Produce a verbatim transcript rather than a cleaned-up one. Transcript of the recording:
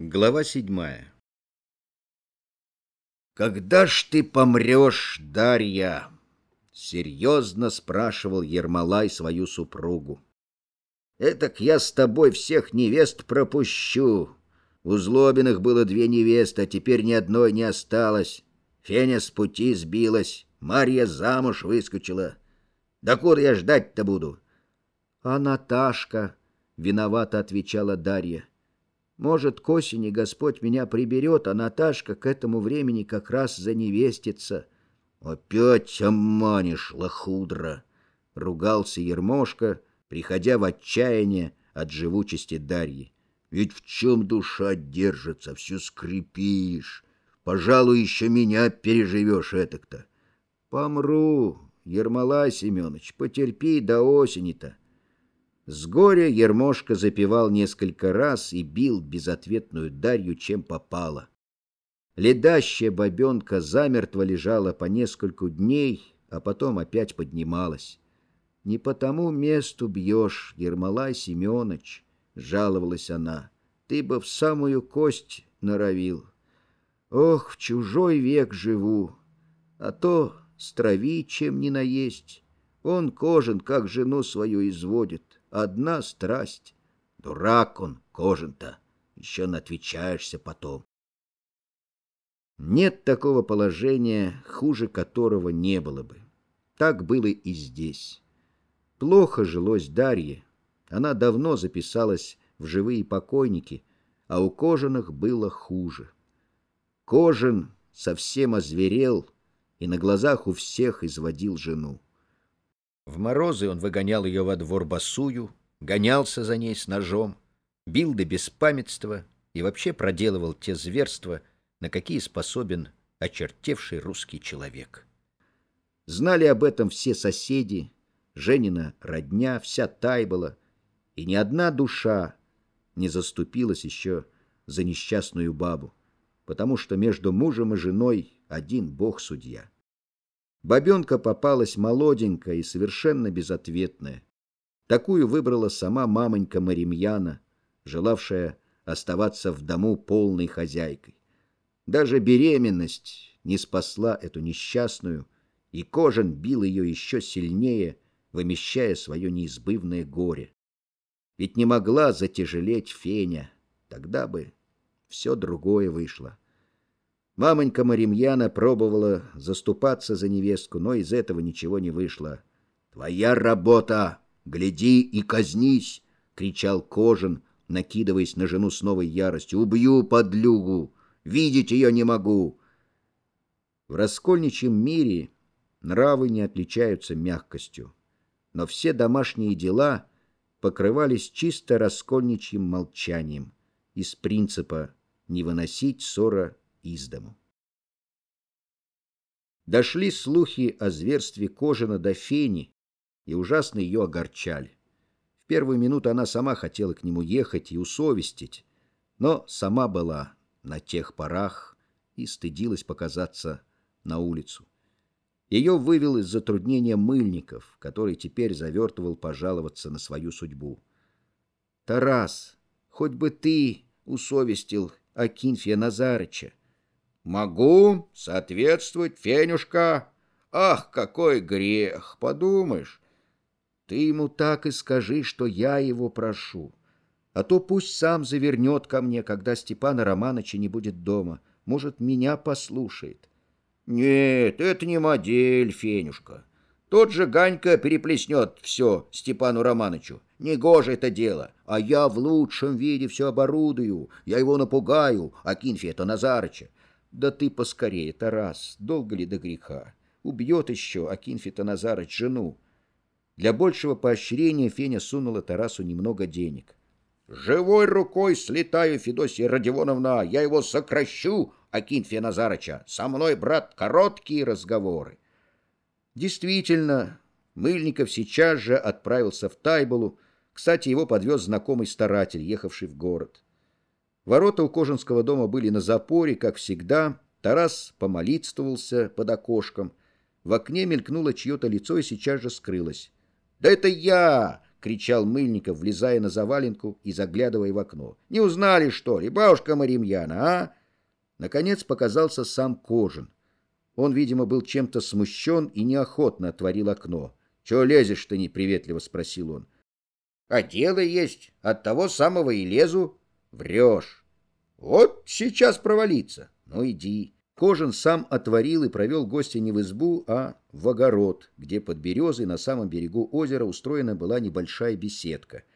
Глава седьмая. «Когда ж ты помрешь, Дарья?» — серьезно спрашивал Ермолай свою супругу. «Этак я с тобой всех невест пропущу. У Злобиных было две невесты, а теперь ни одной не осталось. Феня с пути сбилась, Марья замуж выскочила. Да куда я ждать-то буду?» «А Наташка?» — виновато отвечала Дарья. «Может, к осени Господь меня приберет, а Наташка к этому времени как раз заневестится». «Опять обманешь, лохудра!» — ругался Ермошка, приходя в отчаяние от живучести Дарьи. «Ведь в чем душа держится, все скрипишь. Пожалуй, еще меня переживешь этак-то». «Помру, Ермолай Семенович, потерпи до осени-то». С горя Ермошка запевал несколько раз и бил безответную Дарью, чем попало. Ледащая бабенка замертво лежала по нескольку дней, а потом опять поднималась. «Не по тому месту бьешь, Ермолай Семенович», — жаловалась она. «Ты бы в самую кость норовил. Ох, в чужой век живу, а то страви, чем не наесть. Он Кожин, как жену свою изводит. Одна страсть. Дурак он, Кожин-то, еще наотвечаешься потом». Нет такого положения, хуже которого не было бы. Так было и здесь. Плохо жилось Дарье. Она давно записалась в живые покойники, а у Кожиных было хуже. Кожин совсем озверел и на глазах у всех изводил жену. В морозы он выгонял ее во двор босую, гонялся за ней с ножом, бил до беспамятства и вообще проделывал те зверства, на какие способен очертевший русский человек. Знали об этом все соседи, Женина родня, вся Тайбола, и ни одна душа не заступилась еще за несчастную бабу, потому что между мужем и женой один Бог судья. Бабенка попалась молоденькая и совершенно безответная. Такую выбрала сама мамонька Маримьяна, желавшая оставаться в дому полной хозяйкой. Даже беременность не спасла эту несчастную, и Кожин бил ее еще сильнее, вымещая свое неизбывное горе. Ведь не могла затяжелеть Феня, тогда бы все другое вышло. Мамонька Маримьяна пробовала заступаться за невестку, но из этого ничего не вышло. «Твоя работа! Гляди и казнись!» — кричал Кожин, накидываясь на жену с новой яростью. «Убью подлюгу! Видеть ее не могу!» В раскольничьем мире нравы не отличаются мягкостью, но все домашние дела покрывались чисто раскольничьим молчанием из принципа не выносить ссора из дому. Дошли слухи о зверстве Кожина до Фени, и ужасно ее огорчали. В первую минуту она сама хотела к нему ехать и усовестить, но сама была на тех порах и стыдилась показаться на улицу. Ее вывел из затруднения Мыльников, который теперь завертывал пожаловаться на свою судьбу. «Тарас, хоть бы ты усовестил Акинфия Назарыча». «Могу соответствовать, Фенюшка. Ах, какой грех, подумаешь». «Ты ему так и скажи, что я его прошу. А то пусть сам завернет ко мне, когда Степана Романыча не будет дома. Может, меня послушает». «Нет, это не модель, Фенюшка. Тот же Ганька переплеснет все Степану Романычу. Негоже это дело. А я в лучшем виде все оборудую. Я его напугаю, Акинфия-то Назарыча». «Да ты поскорее, Тарас, долго ли до греха? Убьет еще Акинфий-то Назарыч жену». Для большего поощрения Феня сунула Тарасу немного денег. «Живой рукой слетаю, Федосия Родионовна, я его сокращу, Акинфия Назарыча. Со мной, брат, короткие разговоры». Действительно, Мыльников сейчас же отправился в Тайболу. Кстати, его подвез знакомый старатель, ехавший в город. Ворота у Кожинского дома были на запоре, как всегда. Тарас помолитствовался под окошком. В окне мелькнуло чье-то лицо и сейчас же скрылось. «Да это я! кричал Мыльников, влезая на заваленку и заглядывая в окно. «Не узнали, что ли, бабушка Маримьяна, а?» Наконец показался сам Кожин. Он, видимо, был чем-то смущен и неохотно отворил окно. «Чего лезешь ты?» — неприветливо спросил он. «А дело есть, от того самого и лезу». «Врешь». «Вот сейчас провалится. Ну, иди». Кожин сам отворил и провел гостя не в избу, а в огород, где под березой на самом берегу озера устроена была небольшая беседка.